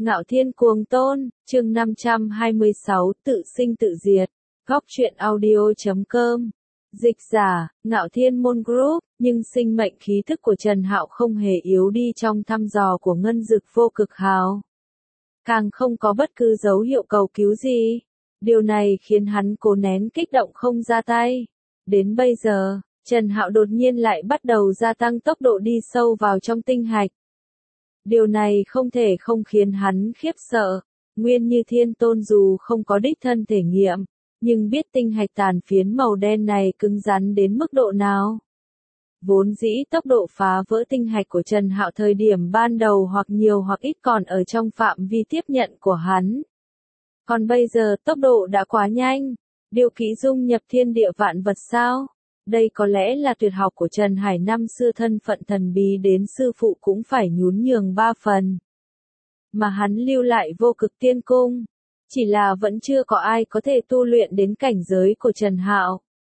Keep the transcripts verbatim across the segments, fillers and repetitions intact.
Ngạo Thiên Cuồng Tôn, chương năm trăm hai mươi sáu, tự sinh tự diệt. Góc truyện audio chấm com. Dịch giả, Ngạo Thiên Môn Group, nhưng sinh mệnh khí thức của Trần Hạo không hề yếu đi trong thăm dò của ngân dực vô cực hào. Càng không có bất cứ dấu hiệu cầu cứu gì. Điều này khiến hắn cố nén kích động không ra tay. Đến bây giờ, Trần Hạo đột nhiên lại bắt đầu gia tăng tốc độ đi sâu vào trong tinh hạch. Điều này không thể không khiến hắn khiếp sợ. Nguyên Như Thiên Tôn dù không có đích thân thể nghiệm, nhưng biết tinh hạch tàn phiến màu đen này cứng rắn đến mức độ nào. Vốn dĩ tốc độ phá vỡ tinh hạch của Trần Hạo thời điểm ban đầu hoặc nhiều hoặc ít còn ở trong phạm vi tiếp nhận của hắn. Còn bây giờ tốc độ đã quá nhanh. Điều kỹ dung nhập thiên địa vạn vật sao? Đây có lẽ là tuyệt học của Trần Hải năm xưa, thân phận thần bí đến sư phụ cũng phải nhún nhường ba phần. Mà hắn lưu lại vô cực tiên cung. Chỉ là vẫn chưa có ai có thể tu luyện đến cảnh giới của Trần Hạo.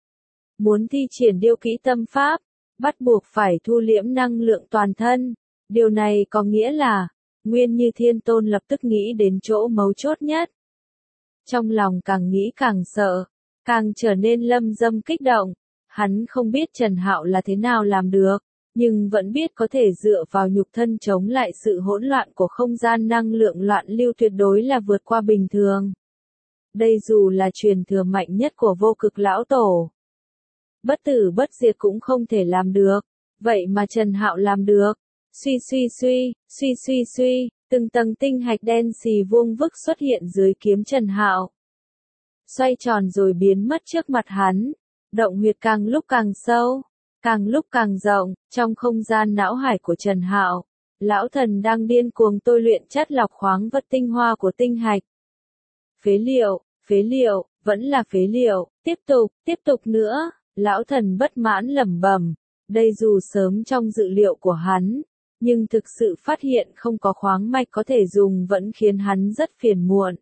Muốn thi triển điêu kỹ tâm pháp, bắt buộc phải thu liễm năng lượng toàn thân. Điều này có nghĩa là, Nguyên Như Thiên Tôn lập tức nghĩ đến chỗ mấu chốt nhất. Trong lòng càng nghĩ càng sợ, càng trở nên lâm dâm kích động. Hắn không biết Trần Hạo là thế nào làm được, nhưng vẫn biết có thể dựa vào nhục thân chống lại sự hỗn loạn của không gian năng lượng loạn lưu tuyệt đối là vượt qua bình thường. Đây dù là truyền thừa mạnh nhất của vô cực lão tổ. Bất tử bất diệt cũng không thể làm được, vậy mà Trần Hạo làm được. Suy suy suy, suy suy suy, từng tầng tinh hạch đen xì vuông vức xuất hiện dưới kiếm Trần Hạo. Xoay tròn rồi biến mất trước mặt hắn. Động huyệt càng lúc càng sâu, càng lúc càng rộng, trong không gian não hải của Trần Hạo, lão thần đang điên cuồng tôi luyện chất lọc khoáng vật tinh hoa của tinh hạch. Phế liệu, phế liệu, vẫn là phế liệu, tiếp tục, tiếp tục nữa, lão thần bất mãn lẩm bẩm. Đây dù sớm trong dự liệu của hắn, nhưng thực sự phát hiện không có khoáng mạch có thể dùng vẫn khiến hắn rất phiền muộn.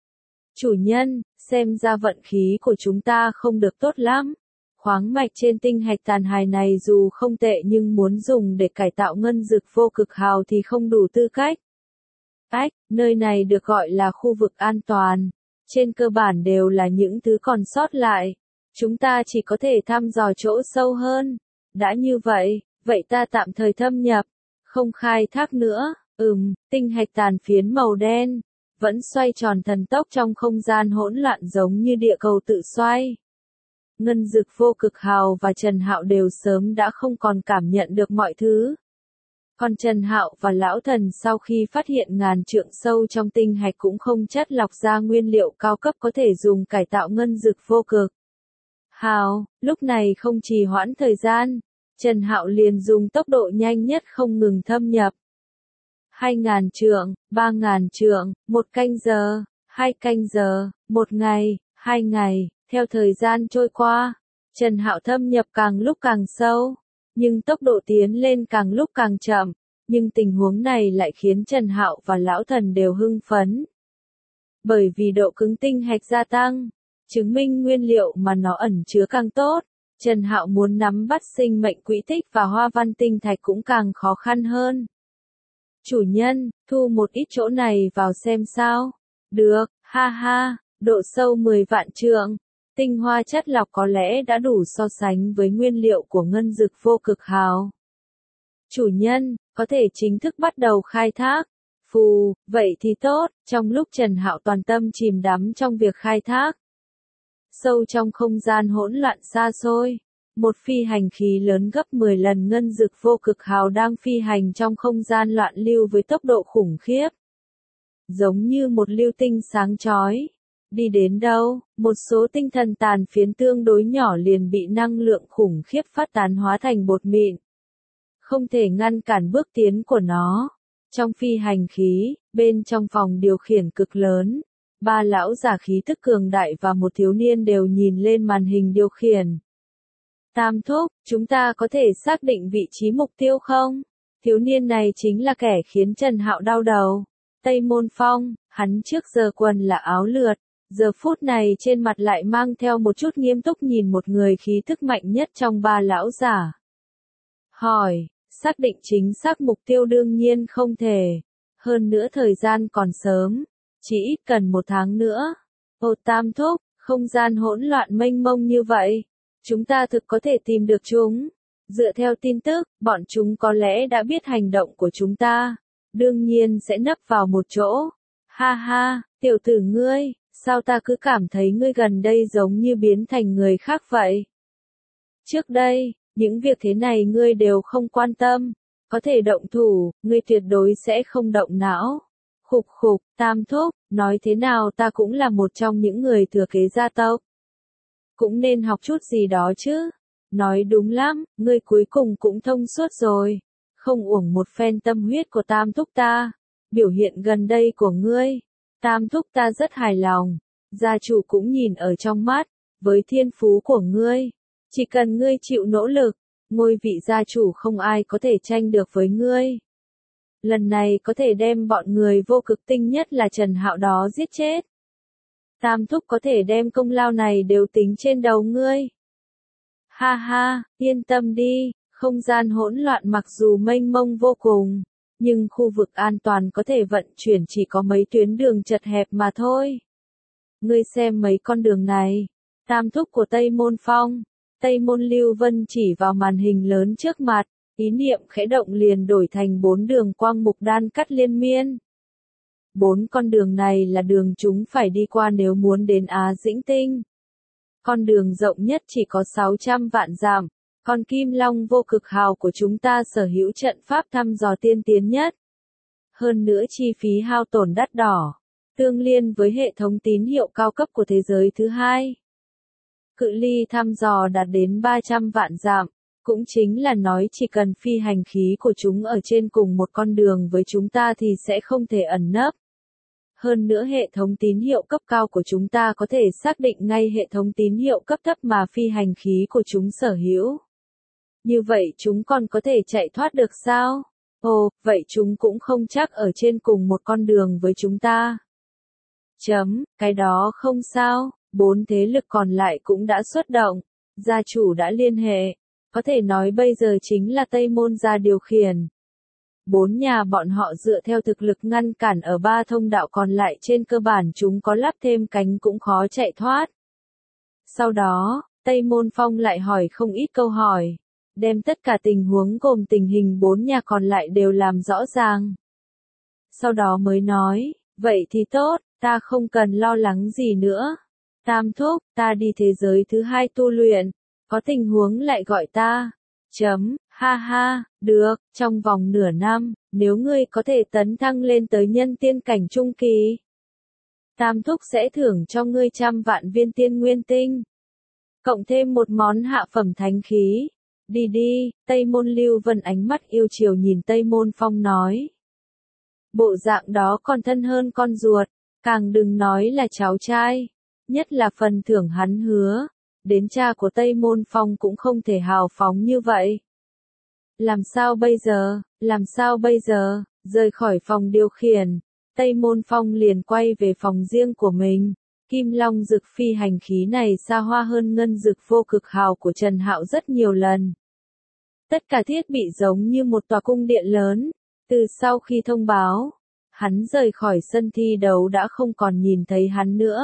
Chủ nhân, xem ra vận khí của chúng ta không được tốt lắm. Khoáng mạch trên tinh hạch tàn hài này dù không tệ nhưng muốn dùng để cải tạo ngân dực vô cực hào thì không đủ tư cách. Ách, nơi này được gọi là khu vực an toàn. Trên cơ bản đều là những thứ còn sót lại. Chúng ta chỉ có thể thăm dò chỗ sâu hơn. Đã như vậy, vậy ta tạm thời thâm nhập. Không khai thác nữa. Ừm, tinh hạch tàn phiến màu đen. Vẫn xoay tròn thần tốc trong không gian hỗn loạn giống như địa cầu tự xoay. Ngân dực vô cực hào và Trần Hạo đều sớm đã không còn cảm nhận được mọi thứ. Còn Trần Hạo và lão thần sau khi phát hiện ngàn trượng sâu trong tinh hạch cũng không chất lọc ra nguyên liệu cao cấp có thể dùng cải tạo ngân dực vô cực hào, lúc này không trì hoãn thời gian, Trần Hạo liền dùng tốc độ nhanh nhất không ngừng thâm nhập. Hai ngàn trượng, ba ngàn trượng, một canh giờ, hai canh giờ, một ngày, hai ngày. Theo thời gian trôi qua, Trần Hạo thâm nhập càng lúc càng sâu, nhưng tốc độ tiến lên càng lúc càng chậm, nhưng tình huống này lại khiến Trần Hạo và lão thần đều hưng phấn. Bởi vì độ cứng tinh hạch gia tăng, chứng minh nguyên liệu mà nó ẩn chứa càng tốt, Trần Hạo muốn nắm bắt sinh mệnh quỹ tích và hoa văn tinh thạch cũng càng khó khăn hơn. Chủ nhân, thu một ít chỗ này vào xem sao? Được, ha ha, độ sâu mười vạn trượng. Tinh hoa chất lọc có lẽ đã đủ so sánh với nguyên liệu của ngân dực vô cực hào. Chủ nhân, có thể chính thức bắt đầu khai thác. Phù, vậy thì tốt, trong lúc Trần Hạo toàn tâm chìm đắm trong việc khai thác. Sâu trong không gian hỗn loạn xa xôi, một phi hành khí lớn gấp mười lần ngân dực vô cực hào đang phi hành trong không gian loạn lưu với tốc độ khủng khiếp. Giống như một lưu tinh sáng chói. Đi đến đâu, một số tinh thần tàn phiến tương đối nhỏ liền bị năng lượng khủng khiếp phát tán hóa thành bột mịn. Không thể ngăn cản bước tiến của nó. Trong phi hành khí, bên trong phòng điều khiển cực lớn, ba lão giả khí tức cường đại và một thiếu niên đều nhìn lên màn hình điều khiển. Tam thúc, chúng ta có thể xác định vị trí mục tiêu không? Thiếu niên này chính là kẻ khiến Trần Hạo đau đầu. Tây Môn Phong, hắn trước giờ quần là áo lượt. Giờ phút này trên mặt lại mang theo một chút nghiêm túc nhìn một người khí thức mạnh nhất trong ba lão giả. Hỏi, xác định chính xác mục tiêu đương nhiên không thể. Hơn nữa thời gian còn sớm, chỉ ít cần một tháng nữa. Ô Tam thúc, không gian hỗn loạn mênh mông như vậy, chúng ta thực có thể tìm được chúng. Dựa theo tin tức, bọn chúng có lẽ đã biết hành động của chúng ta, đương nhiên sẽ nấp vào một chỗ. Ha ha, tiểu tử ngươi, sao ta cứ cảm thấy ngươi gần đây giống như biến thành người khác vậy? Trước đây, những việc thế này ngươi đều không quan tâm, có thể động thủ, ngươi tuyệt đối sẽ không động não. Khục khục, Tam thúc, nói thế nào ta cũng là một trong những người thừa kế gia tộc. Cũng nên học chút gì đó chứ. Nói đúng lắm, ngươi cuối cùng cũng thông suốt rồi. Không uổng một phen tâm huyết của Tam thúc ta. Biểu hiện gần đây của ngươi, Tam thúc ta rất hài lòng. Gia chủ cũng nhìn ở trong mắt, với thiên phú của ngươi. Chỉ cần ngươi chịu nỗ lực, ngôi vị gia chủ không ai có thể tranh được với ngươi. Lần này có thể đem bọn người vô cực tinh nhất là Trần Hạo đó giết chết. Tam thúc có thể đem công lao này đều tính trên đầu ngươi. Ha ha, yên tâm đi, không gian hỗn loạn mặc dù mênh mông vô cùng, nhưng khu vực an toàn có thể vận chuyển chỉ có mấy tuyến đường chật hẹp mà thôi. Ngươi xem mấy con đường này. Tam thúc của Tây Môn Phong, Tây Môn Lưu Vân chỉ vào màn hình lớn trước mặt, ý niệm khẽ động liền đổi thành bốn đường quang mục đan cắt liên miên. Bốn con đường này là đường chúng phải đi qua nếu muốn đến Á Dĩnh Tinh. Con đường rộng nhất chỉ có sáu trăm vạn dặm, con Kim Long vô cực hào của chúng ta sở hữu trận pháp thăm dò tiên tiến nhất. Hơn nữa chi phí hao tổn đắt đỏ, tương liên với hệ thống tín hiệu cao cấp của thế giới thứ hai. Cự ly thăm dò đạt đến ba trăm vạn dặm, cũng chính là nói chỉ cần phi hành khí của chúng ở trên cùng một con đường với chúng ta thì sẽ không thể ẩn nấp. Hơn nữa hệ thống tín hiệu cấp cao của chúng ta có thể xác định ngay hệ thống tín hiệu cấp thấp mà phi hành khí của chúng sở hữu. Như vậy chúng còn có thể chạy thoát được sao? Ồ, vậy chúng cũng không chắc ở trên cùng một con đường với chúng ta. Chấm, cái đó không sao, bốn thế lực còn lại cũng đã xuất động, gia chủ đã liên hệ, có thể nói bây giờ chính là Tây Môn gia điều khiển. Bốn nhà bọn họ dựa theo thực lực ngăn cản ở ba thông đạo còn lại trên cơ bản chúng có lắp thêm cánh cũng khó chạy thoát. Sau đó, Tây Môn Phong lại hỏi không ít câu hỏi, đem tất cả tình huống gồm tình hình bốn nhà còn lại đều làm rõ ràng. Sau đó mới nói, vậy thì tốt, ta không cần lo lắng gì nữa. Tam thúc, ta đi thế giới thứ hai tu luyện, có tình huống lại gọi ta. Chấm, ha ha, được, trong vòng nửa năm, nếu ngươi có thể tấn thăng lên tới nhân tiên cảnh trung kỳ, Tam thúc sẽ thưởng cho ngươi trăm vạn viên tiên nguyên tinh. Cộng thêm một món hạ phẩm thánh khí. Đi đi, Tây Môn Lưu Vân ánh mắt yêu chiều nhìn Tây Môn Phong nói. Bộ dạng đó còn thân hơn con ruột, càng đừng nói là cháu trai. Nhất là phần thưởng hắn hứa, đến cha của Tây Môn Phong cũng không thể hào phóng như vậy. Làm sao bây giờ, làm sao bây giờ, rời khỏi phòng điều khiển, Tây Môn Phong liền quay về phòng riêng của mình. Kim Long dực phi hành khí này xa hoa hơn ngân dực vô cực hào của Trần Hạo rất nhiều lần. Tất cả thiết bị giống như một tòa cung điện lớn. Từ sau khi thông báo, hắn rời khỏi sân thi đấu đã không còn nhìn thấy hắn nữa.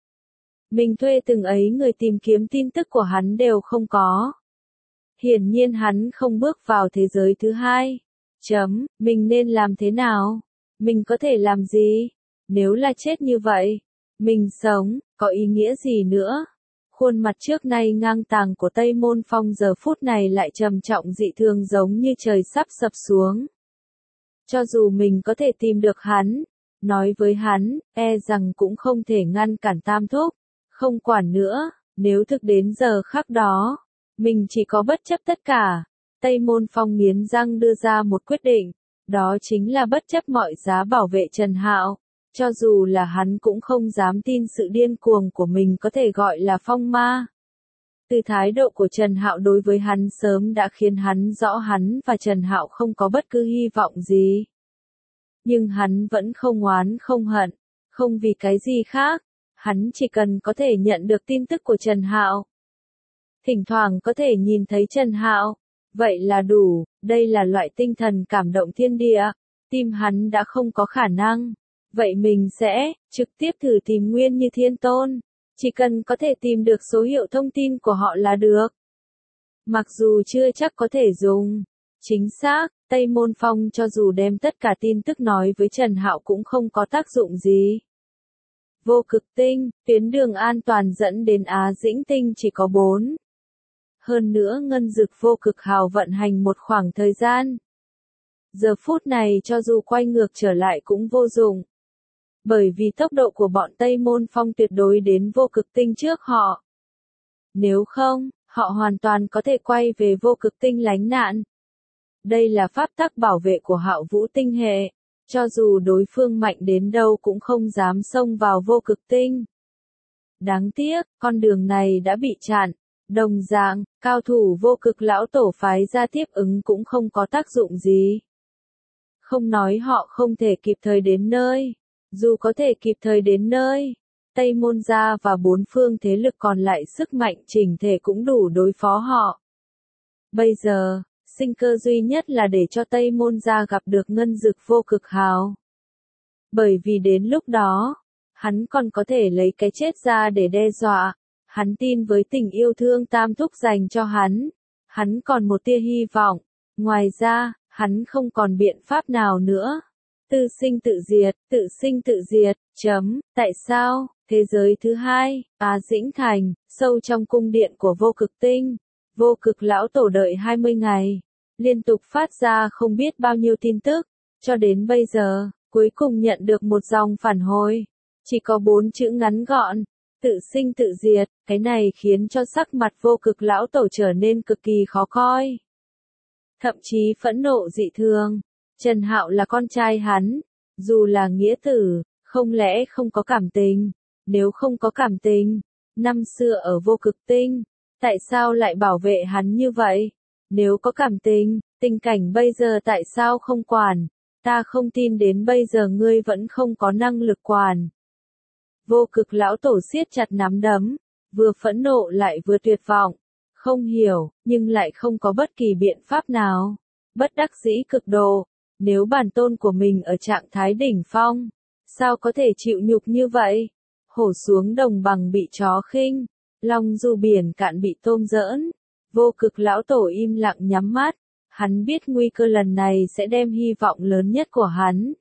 Mình thuê từng ấy người tìm kiếm tin tức của hắn đều không có. Hiển nhiên hắn không bước vào thế giới thứ hai. Chấm, mình nên làm thế nào? Mình có thể làm gì? Nếu là chết như vậy, mình sống, có ý nghĩa gì nữa? Khuôn mặt trước nay ngang tàng của Tây Môn Phong giờ phút này lại trầm trọng dị thường giống như trời sắp sập xuống. Cho dù mình có thể tìm được hắn, nói với hắn, e rằng cũng không thể ngăn cản Tam thúc. Không quản nữa, nếu thực đến giờ khắc đó, mình chỉ có bất chấp tất cả. Tây Môn Phong nghiến răng đưa ra một quyết định, đó chính là bất chấp mọi giá bảo vệ Trần Hạo. Cho dù là hắn cũng không dám tin sự điên cuồng của mình có thể gọi là phong ma. Từ thái độ của Trần Hạo đối với hắn sớm đã khiến hắn rõ hắn và Trần Hạo không có bất cứ hy vọng gì. Nhưng hắn vẫn không oán không hận, không vì cái gì khác, hắn chỉ cần có thể nhận được tin tức của Trần Hạo. Thỉnh thoảng có thể nhìn thấy Trần Hạo, vậy là đủ, đây là loại tinh thần cảm động thiên địa. Tìm hắn đã không có khả năng. Vậy mình sẽ trực tiếp thử tìm Nguyên Như Thiên Tôn. Chỉ cần có thể tìm được số hiệu thông tin của họ là được. Mặc dù chưa chắc có thể dùng. Chính xác, Tây Môn Phong cho dù đem tất cả tin tức nói với Trần Hạo cũng không có tác dụng gì. Vô Cực Tinh, tuyến đường an toàn dẫn đến Á Dĩnh Tinh chỉ có bốn. Hơn nữa ngân dực vô cực hào vận hành một khoảng thời gian. Giờ phút này cho dù quay ngược trở lại cũng vô dụng. Bởi vì tốc độ của bọn Tây Môn Phong tuyệt đối đến vô cực tinh trước họ. Nếu không, họ hoàn toàn có thể quay về vô cực tinh lánh nạn. Đây là pháp tắc bảo vệ của Hạo Vũ tinh hệ. Cho dù đối phương mạnh đến đâu cũng không dám xông vào vô cực tinh. Đáng tiếc, con đường này đã bị chặn. Đồng dạng, cao thủ vô cực lão tổ phái ra tiếp ứng cũng không có tác dụng gì. Không nói họ không thể kịp thời đến nơi. Dù có thể kịp thời đến nơi, Tây Môn gia và bốn phương thế lực còn lại sức mạnh chỉnh thể cũng đủ đối phó họ. Bây giờ, sinh cơ duy nhất là để cho Tây Môn gia gặp được ngân dực vô cực hào. Bởi vì đến lúc đó, hắn còn có thể lấy cái chết ra để đe dọa. Hắn tin với tình yêu thương tam thúc dành cho hắn. Hắn còn một tia hy vọng. Ngoài ra, hắn không còn biện pháp nào nữa. Tự sinh tự diệt, tự sinh tự diệt, chấm, tại sao, thế giới thứ hai, Á Dĩnh Thành, sâu trong cung điện của vô cực tinh, vô cực lão tổ đợi hai mươi ngày, liên tục phát ra không biết bao nhiêu tin tức, cho đến bây giờ, cuối cùng nhận được một dòng phản hồi, chỉ có bốn chữ ngắn gọn, tự sinh tự diệt, cái này khiến cho sắc mặt vô cực lão tổ trở nên cực kỳ khó coi. Thậm chí phẫn nộ dị thường. Trần Hạo là con trai hắn, dù là nghĩa tử, không lẽ không có cảm tình, nếu không có cảm tình, năm xưa ở vô cực tinh, tại sao lại bảo vệ hắn như vậy? Nếu có cảm tình, tình cảnh bây giờ tại sao không quản? Ta không tin đến bây giờ ngươi vẫn không có năng lực quản. Vô cực lão tổ siết chặt nắm đấm, vừa phẫn nộ lại vừa tuyệt vọng, không hiểu, nhưng lại không có bất kỳ biện pháp nào, bất đắc dĩ cực độ. Nếu bản tôn của mình ở trạng thái đỉnh phong, sao có thể chịu nhục như vậy? Hổ xuống đồng bằng bị chó khinh, long du biển cạn bị tôm giỡn. Vô cực lão tổ im lặng nhắm mắt, hắn biết nguy cơ lần này sẽ đem hy vọng lớn nhất của hắn.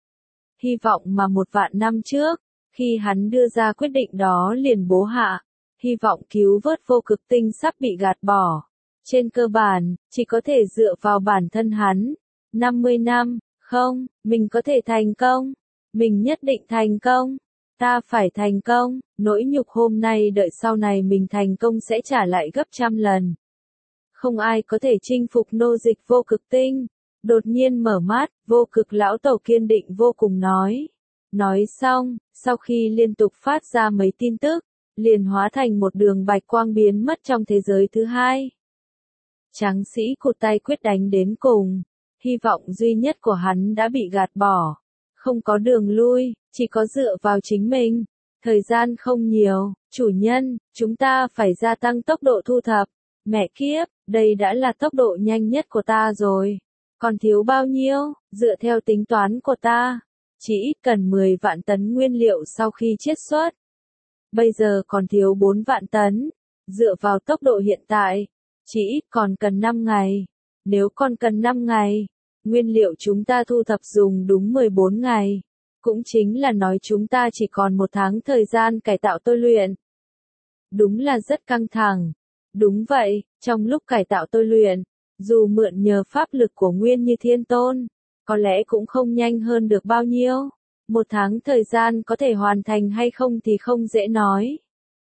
Hy vọng mà một vạn năm trước, khi hắn đưa ra quyết định đó liền bố hạ, hy vọng cứu vớt vô cực tinh sắp bị gạt bỏ. Trên cơ bản, chỉ có thể dựa vào bản thân hắn. năm mươi năm, không, mình có thể thành công. Mình nhất định thành công. Ta phải thành công, nỗi nhục hôm nay đợi sau này mình thành công sẽ trả lại gấp trăm lần. Không ai có thể chinh phục nô dịch vô cực tinh. Đột nhiên mở mắt, vô cực lão tổ kiên định vô cùng nói. Nói xong, sau khi liên tục phát ra mấy tin tức, liền hóa thành một đường bạch quang biến mất trong thế giới thứ hai. Tráng sĩ cụt tay quyết đánh đến cùng. Hy vọng duy nhất của hắn đã bị gạt bỏ. Không có đường lui, chỉ có dựa vào chính mình. Thời gian không nhiều, chủ nhân, chúng ta phải gia tăng tốc độ thu thập. Mẹ kiếp, đây đã là tốc độ nhanh nhất của ta rồi. Còn thiếu bao nhiêu, dựa theo tính toán của ta. Chỉ ít cần mười vạn tấn nguyên liệu sau khi chiết xuất. Bây giờ còn thiếu bốn vạn tấn. Dựa vào tốc độ hiện tại, chỉ ít còn cần năm ngày. Nếu còn cần năm ngày, nguyên liệu chúng ta thu thập dùng đúng mười bốn ngày. Cũng chính là nói chúng ta chỉ còn một tháng thời gian cải tạo tôi luyện. Đúng là rất căng thẳng. Đúng vậy, trong lúc cải tạo tôi luyện, dù mượn nhờ pháp lực của Nguyên Như Thiên Tôn, có lẽ cũng không nhanh hơn được bao nhiêu. Một tháng thời gian có thể hoàn thành hay không thì không dễ nói.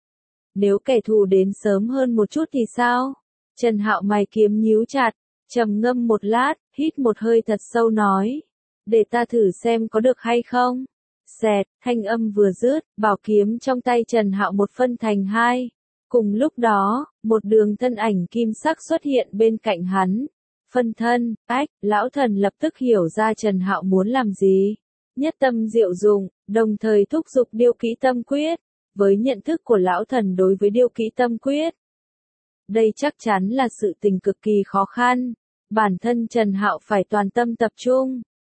Nếu kẻ thù đến sớm hơn một chút thì sao? Trần Hạo mày kiếm nhíu chặt, trầm ngâm một lát, hít một hơi thật sâu nói. Để ta thử xem có được hay không? Xẹt, thanh âm vừa dứt, bảo kiếm trong tay Trần Hạo một phân thành hai. Cùng lúc đó, một đường thân ảnh kim sắc xuất hiện bên cạnh hắn. Phân thân, ách, lão thần lập tức hiểu ra Trần Hạo muốn làm gì. Nhất tâm diệu dụng, đồng thời thúc giục điêu kỹ tâm quyết. Với nhận thức của lão thần đối với điêu kỹ tâm quyết, đây chắc chắn là sự tình cực kỳ khó khăn. Bản thân Trần Hạo phải toàn tâm tập trung.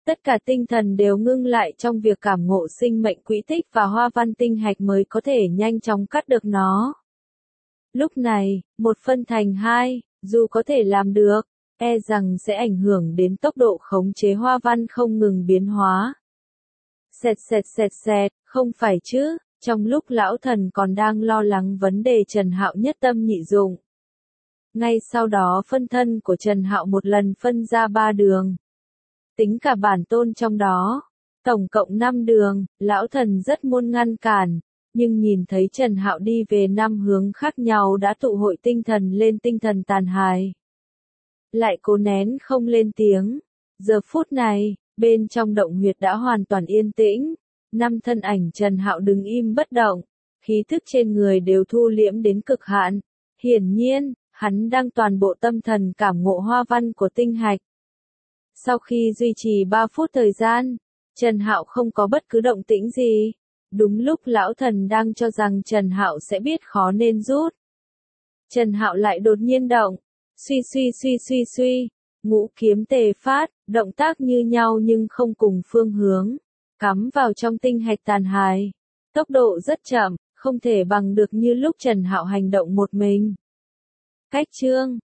Tất cả tinh thần đều ngưng lại trong việc cảm ngộ sinh mệnh quỹ tích và hoa văn tinh hạch mới có thể nhanh chóng cắt được nó. Lúc này, một phân thành hai, dù có thể làm được, e rằng sẽ ảnh hưởng đến tốc độ khống chế hoa văn không ngừng biến hóa. Xẹt xẹt xẹt xẹt, không phải chứ, trong lúc lão thần còn đang lo lắng vấn đề Trần Hạo nhất tâm nhị dụng. Ngay sau đó phân thân của Trần Hạo một lần phân ra ba đường. Tính cả bản tôn trong đó, tổng cộng năm đường, lão thần rất muốn ngăn cản, nhưng nhìn thấy Trần Hạo đi về năm hướng khác nhau đã tụ hội tinh thần lên tinh thần tàn hài. Lại cố nén không lên tiếng. Giờ phút này, bên trong động huyệt đã hoàn toàn yên tĩnh, năm thân ảnh Trần Hạo đứng im bất động, khí thức trên người đều thu liễm đến cực hạn. Hiển nhiên, hắn đang toàn bộ tâm thần cảm ngộ hoa văn của tinh hạch. Sau khi duy trì ba phút thời gian, Trần Hạo không có bất cứ động tĩnh gì. Đúng lúc lão thần đang cho rằng Trần Hạo sẽ biết khó nên rút. Trần Hạo lại đột nhiên động, suy suy suy suy suy, ngũ kiếm tề phát, động tác như nhau nhưng không cùng phương hướng, cắm vào trong tinh hạch tàn hài. Tốc độ rất chậm, không thể bằng được như lúc Trần Hạo hành động một mình. Cách chương